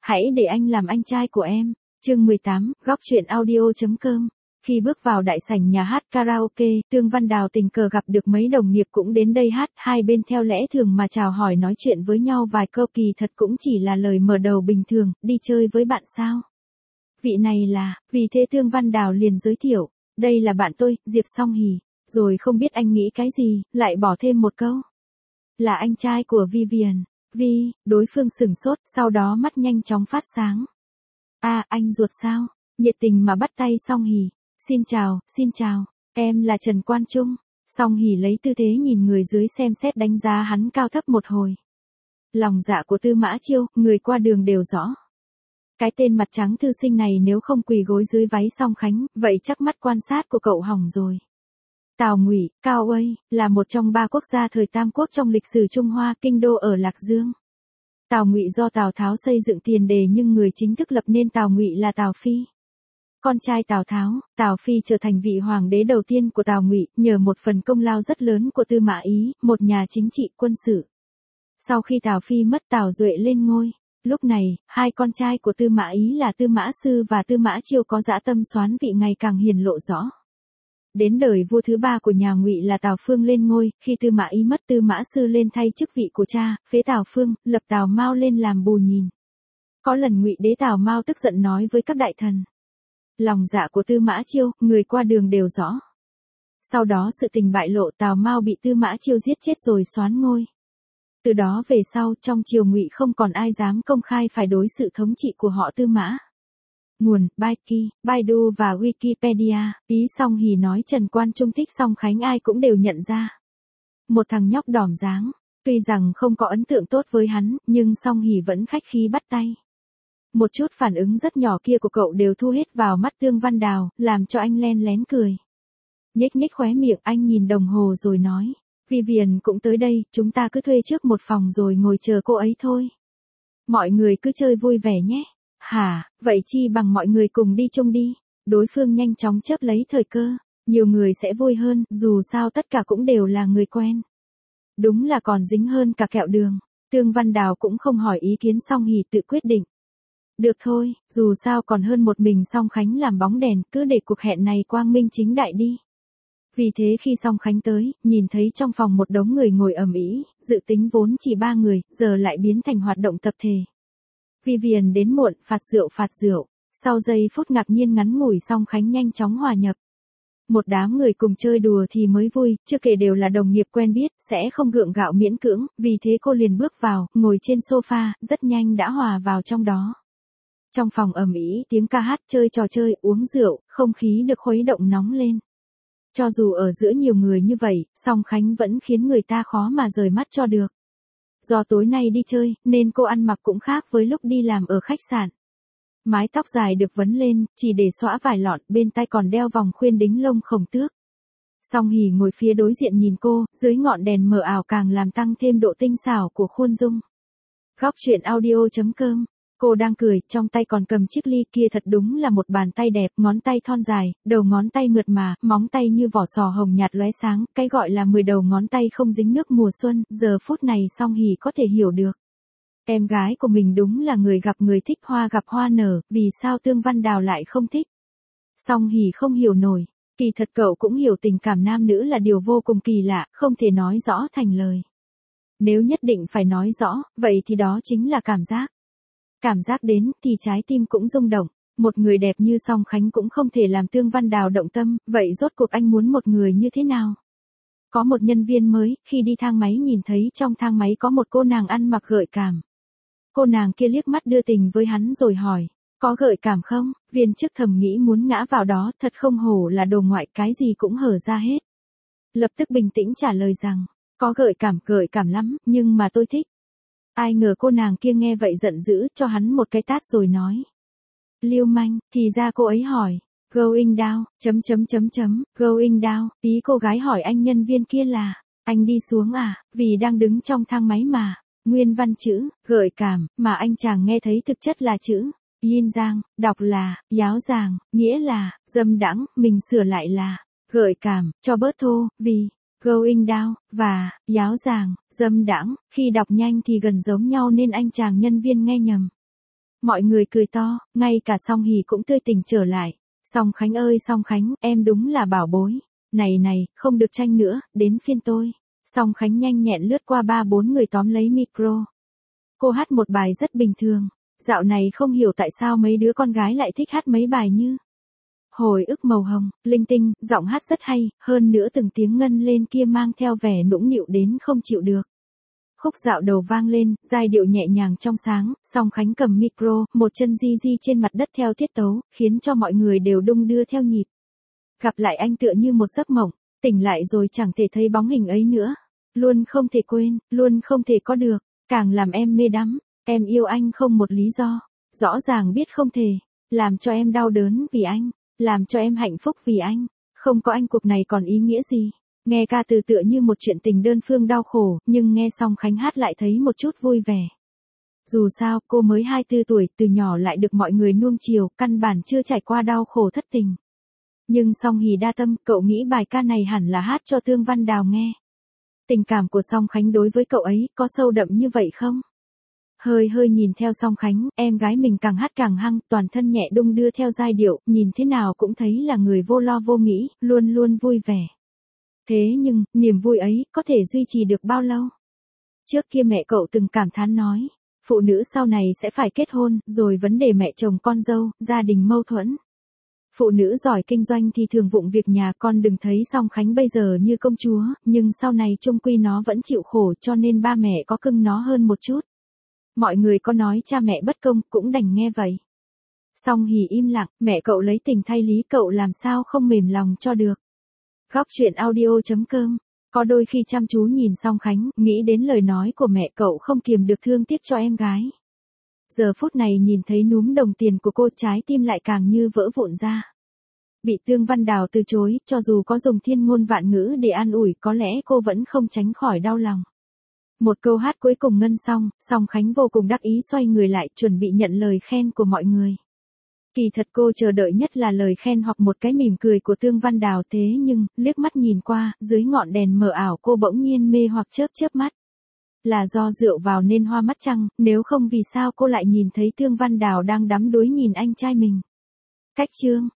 Hãy để anh làm anh trai của em. Chương 18, góc truyện audio.com. Khi bước vào đại sảnh nhà hát karaoke, Tương Văn Đào tình cờ gặp được mấy đồng nghiệp cũng đến đây hát, hai bên theo lẽ thường mà chào hỏi nói chuyện với nhau vài câu, kỳ thật cũng chỉ là lời mở đầu bình thường, đi chơi với bạn sao? Vị này là, vì thế Tương Văn Đào liền giới thiệu, đây là bạn tôi, Diệp Song Hỉ, rồi không biết anh nghĩ cái gì, lại bỏ thêm một câu. Là anh trai của Vivian. Đối phương sửng sốt, sau đó mắt nhanh chóng phát sáng. Anh ruột sao? Nhiệt tình mà bắt tay Song Hỉ. Xin chào, em là Trần Quan Trung. Song Hỉ lấy tư thế nhìn người dưới xem xét đánh giá hắn cao thấp một hồi. Lòng dạ của Tư Mã Chiêu, người qua đường đều rõ. Cái tên mặt trắng thư sinh này nếu không quỳ gối dưới váy Song Khánh, vậy chắc mắt quan sát của cậu hỏng rồi. Tào Ngụy, Cao Uây, là một trong ba quốc gia thời Tam Quốc trong lịch sử Trung Hoa, kinh đô ở Lạc Dương. Tào Ngụy do Tào Tháo xây dựng tiền đề nhưng người chính thức lập nên Tào Ngụy là Tào Phi. Con trai Tào Tháo, Tào Phi trở thành vị hoàng đế đầu tiên của Tào Ngụy, nhờ một phần công lao rất lớn của Tư Mã Ý, một nhà chính trị quân sự. Sau khi Tào Phi mất, Tào Duệ lên ngôi. Lúc này, hai con trai của Tư Mã Ý là Tư Mã Sư và Tư Mã Chiêu có dã tâm soán vị ngày càng hiển lộ rõ. Đến đời vua thứ ba của nhà Ngụy là Tào Phương lên ngôi, khi Tư Mã Ý mất, Tư Mã Sư lên thay chức vị của cha, phế Tào Phương, lập Tào Mao lên làm bù nhìn. Có lần Ngụy đế Tào Mao tức giận nói với các đại thần. Lòng dạ của Tư Mã Chiêu, người qua đường đều rõ. Sau đó sự tình bại lộ, Tào Mao bị Tư Mã Chiêu giết chết rồi soán ngôi. Từ đó về sau, trong triều Ngụy không còn ai dám công khai phải đối sự thống trị của họ Tư Mã. Nguồn, Baidu và Wikipedia. Ý Song Hỉ nói Trần Quan Trung thích Song Khánh ai cũng đều nhận ra. Một thằng nhóc đỏm dáng. Tuy rằng không có ấn tượng tốt với hắn, nhưng Song Hỉ vẫn khách khí bắt tay. Một chút phản ứng rất nhỏ kia của cậu đều thu hết vào mắt Tương Văn Đào, làm cho anh len lén cười. Nhếch khóe miệng, anh nhìn đồng hồ rồi nói. Vivian cũng tới đây, chúng ta cứ thuê trước một phòng rồi ngồi chờ cô ấy thôi. Mọi người cứ chơi vui vẻ nhé. Hả, vậy chi bằng mọi người cùng đi chung đi. Đối phương nhanh chóng chớp lấy thời cơ. Nhiều người sẽ vui hơn, dù sao tất cả cũng đều là người quen. Đúng là còn dính hơn cả kẹo đường. Tương Văn Đào cũng không hỏi ý kiến Song Hỉ tự quyết định. Được thôi, dù sao còn hơn một mình Song Khánh làm bóng đèn, cứ để cuộc hẹn này quang minh chính đại đi. Vì thế khi Song Khánh tới, nhìn thấy trong phòng một đống người ngồi ầm ĩ, dự tính vốn chỉ 3 người, giờ lại biến thành hoạt động tập thể. Vivian đến muộn, phạt rượu. Sau giây phút ngạc nhiên ngắn ngủi Song Khánh nhanh chóng hòa nhập. Một đám người cùng chơi đùa thì mới vui, chưa kể đều là đồng nghiệp quen biết, sẽ không gượng gạo miễn cưỡng, vì thế cô liền bước vào, ngồi trên sofa, rất nhanh đã hòa vào trong đó. Trong phòng ầm ĩ, tiếng ca hát, chơi trò chơi, uống rượu, không khí được khuấy động nóng lên. Cho dù ở giữa nhiều người như vậy, Song Khánh vẫn khiến người ta khó mà rời mắt cho được. Do tối nay đi chơi, nên cô ăn mặc cũng khác với lúc đi làm ở khách sạn. Mái tóc dài được vấn lên, chỉ để xõa vài lọn, bên tai còn đeo vòng khuyên đính lông khổng tước. Song Hỉ ngồi phía đối diện nhìn cô, dưới ngọn đèn mờ ảo càng làm tăng thêm độ tinh xảo của khuôn dung. Góc truyện audio.com. Cô đang cười, trong tay còn cầm chiếc ly kia, thật đúng là một bàn tay đẹp, ngón tay thon dài, đầu ngón tay mượt mà, móng tay như vỏ sò hồng nhạt lóe sáng, cái gọi là 10 đầu ngón tay không dính nước mùa xuân, giờ phút này Song Hỉ có thể hiểu được. Em gái của mình đúng là người gặp người thích hoa gặp hoa nở, vì sao Tương Văn Đào lại không thích? Song Hỉ không hiểu nổi, kỳ thật cậu cũng hiểu tình cảm nam nữ là điều vô cùng kỳ lạ, không thể nói rõ thành lời. Nếu nhất định phải nói rõ, vậy thì đó chính là cảm giác. Cảm giác đến, thì trái tim cũng rung động. Một người đẹp như Song Khánh cũng không thể làm Tương Văn Đào động tâm, vậy rốt cuộc anh muốn một người như thế nào? Có một nhân viên mới, khi đi thang máy nhìn thấy trong thang máy có một cô nàng ăn mặc gợi cảm. Cô nàng kia liếc mắt đưa tình với hắn rồi hỏi, có gợi cảm không? Viên chức thầm nghĩ muốn ngã vào đó, thật không hổ là đồ ngoại, cái gì cũng hở ra hết. Lập tức bình tĩnh trả lời rằng, có gợi cảm lắm, nhưng mà tôi thích. Ai ngờ cô nàng kia nghe vậy giận dữ, cho hắn một cái tát rồi nói. Lưu manh, thì ra cô ấy hỏi, going down, going down, ý cô gái hỏi anh nhân viên kia là, anh đi xuống à, vì đang đứng trong thang máy mà. Nguyên văn chữ, gợi cảm, mà anh chàng nghe thấy thực chất là chữ, yin giang, đọc là, yáo giàng, nghĩa là, dâm đãng, mình sửa lại là, gợi cảm, cho bớt thô, vì, going down, và, yáo giàng, dâm đãng, khi đọc nhanh thì gần giống nhau nên anh chàng nhân viên nghe nhầm. Mọi người cười to, ngay cả Song Hỷ cũng tươi tỉnh trở lại. Song Khánh ơi Song Khánh, em đúng là bảo bối. Này này, không được tranh nữa, đến phiên tôi. Song Khánh nhanh nhẹn lướt qua 3-4 người tóm lấy micro. Cô hát một bài rất bình thường. Dạo này không hiểu tại sao mấy đứa con gái lại thích hát mấy bài như Hồi ức màu hồng, linh tinh, giọng hát rất hay, hơn nữa từng tiếng ngân lên kia mang theo vẻ nũng nịu đến không chịu được. Khúc dạo đầu vang lên, giai điệu nhẹ nhàng trong sáng, Song Khánh cầm micro, một chân di di trên mặt đất theo tiết tấu, khiến cho mọi người đều đung đưa theo nhịp. Gặp lại anh tựa như một giấc mộng, tỉnh lại rồi chẳng thể thấy bóng hình ấy nữa. Luôn không thể quên, luôn không thể có được, càng làm em mê đắm, em yêu anh không một lý do, rõ ràng biết không thể, làm cho em đau đớn vì anh, làm cho em hạnh phúc vì anh, không có anh cuộc này còn ý nghĩa gì. Nghe ca từ tựa như một chuyện tình đơn phương đau khổ, nhưng nghe Song Khánh hát lại thấy một chút vui vẻ. Dù sao, cô mới 24 tuổi, từ nhỏ lại được mọi người nuông chiều, căn bản chưa trải qua đau khổ thất tình. Nhưng Song Hỷ đa tâm, cậu nghĩ bài ca này hẳn là hát cho Tương Văn Đào nghe. Tình cảm của Song Khánh đối với cậu ấy có sâu đậm như vậy không? Hơi hơi nhìn theo Song Khánh, em gái mình càng hát càng hăng, toàn thân nhẹ đung đưa theo giai điệu, nhìn thế nào cũng thấy là người vô lo vô nghĩ, luôn luôn vui vẻ. Thế nhưng, niềm vui ấy, có thể duy trì được bao lâu? Trước kia mẹ cậu từng cảm thán nói, phụ nữ sau này sẽ phải kết hôn, rồi vấn đề mẹ chồng con dâu, gia đình mâu thuẫn. Phụ nữ giỏi kinh doanh thì thường vụng việc nhà, con đừng thấy Song Khánh bây giờ như công chúa, nhưng sau này chung quy nó vẫn chịu khổ cho nên ba mẹ có cưng nó hơn một chút. Mọi người có nói cha mẹ bất công, cũng đành nghe vậy. Song Hỷ im lặng, mẹ cậu lấy tình thay lý, cậu làm sao không mềm lòng cho được. Góc truyện audio.com. Có đôi khi chăm chú nhìn Song Khánh, nghĩ đến lời nói của mẹ cậu không kiềm được thương tiếc cho em gái. Giờ phút này nhìn thấy núm đồng tiền của cô, trái tim lại càng như vỡ vụn ra. Bị Tương Văn Đào từ chối, cho dù có dùng thiên ngôn vạn ngữ để an ủi, có lẽ cô vẫn không tránh khỏi đau lòng. Một câu hát cuối cùng ngân xong, Song Khánh vô cùng đắc ý xoay người lại, chuẩn bị nhận lời khen của mọi người. Kỳ thật cô chờ đợi nhất là lời khen hoặc một cái mỉm cười của Tương Văn Đào, thế nhưng, liếc mắt nhìn qua, dưới ngọn đèn mờ ảo cô bỗng nhiên mê hoặc chớp mắt. Là do rượu vào nên hoa mắt chăng, nếu không vì sao cô lại nhìn thấy Tương Văn Đào đang đắm đuối nhìn anh trai mình. Cách chương